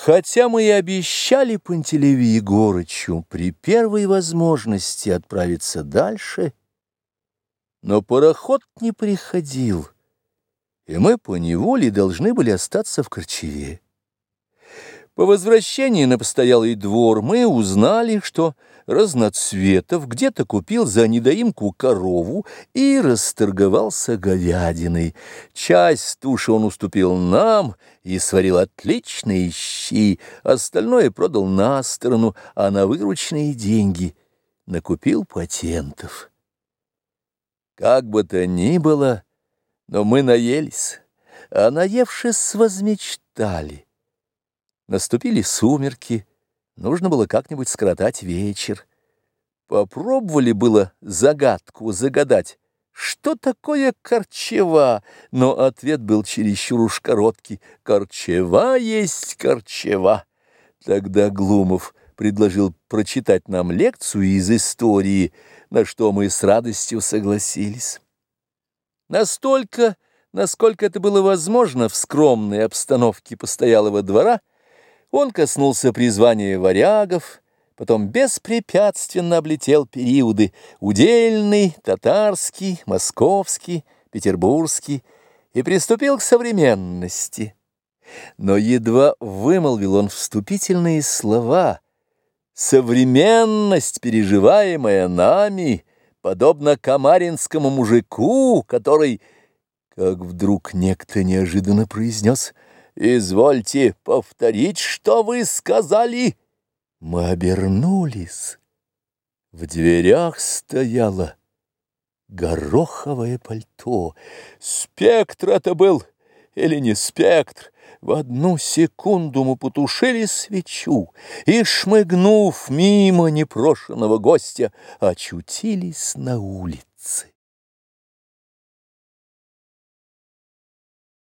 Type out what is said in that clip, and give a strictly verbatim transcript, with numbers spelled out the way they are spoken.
Хотя мы и обещали Пантелею Егорычу при первой возможности отправиться дальше, но пароход не приходил, и мы поневоле должны были остаться в Корчеве. По возвращении на постоялый двор мы узнали, что Разноцветов где-то купил за недоимку корову и расторговался говядиной. Часть туши он уступил нам и сварил отличные щи, остальное продал на сторону, а на вырученные деньги накупил патентов. Как бы то ни было, но мы наелись, а наевшись возмечтали. Наступили сумерки, нужно было как-нибудь скоротать вечер. Попробовали было загадку загадать, что такое Корчева, но ответ был чересчур уж короткий: Корчева есть Корчева. Тогда Глумов предложил прочитать нам лекцию из истории, на что мы с радостью согласились. Настолько, насколько это было возможно в скромной обстановке постоялого двора, он коснулся призвания варягов, потом беспрепятственно облетел периоды удельный, татарский, московский, петербургский и приступил к современности. Но едва вымолвил он вступительные слова: «Современность, переживаемая нами, подобно камаринскому мужику, который...» Как вдруг некто неожиданно произнес: «Извольте повторить, что вы сказали». Мы обернулись. В дверях стояло гороховое пальто. Спектр это был или не спектр? В одну секунду мы потушили свечу и, шмыгнув мимо непрошенного гостя, очутились на улице.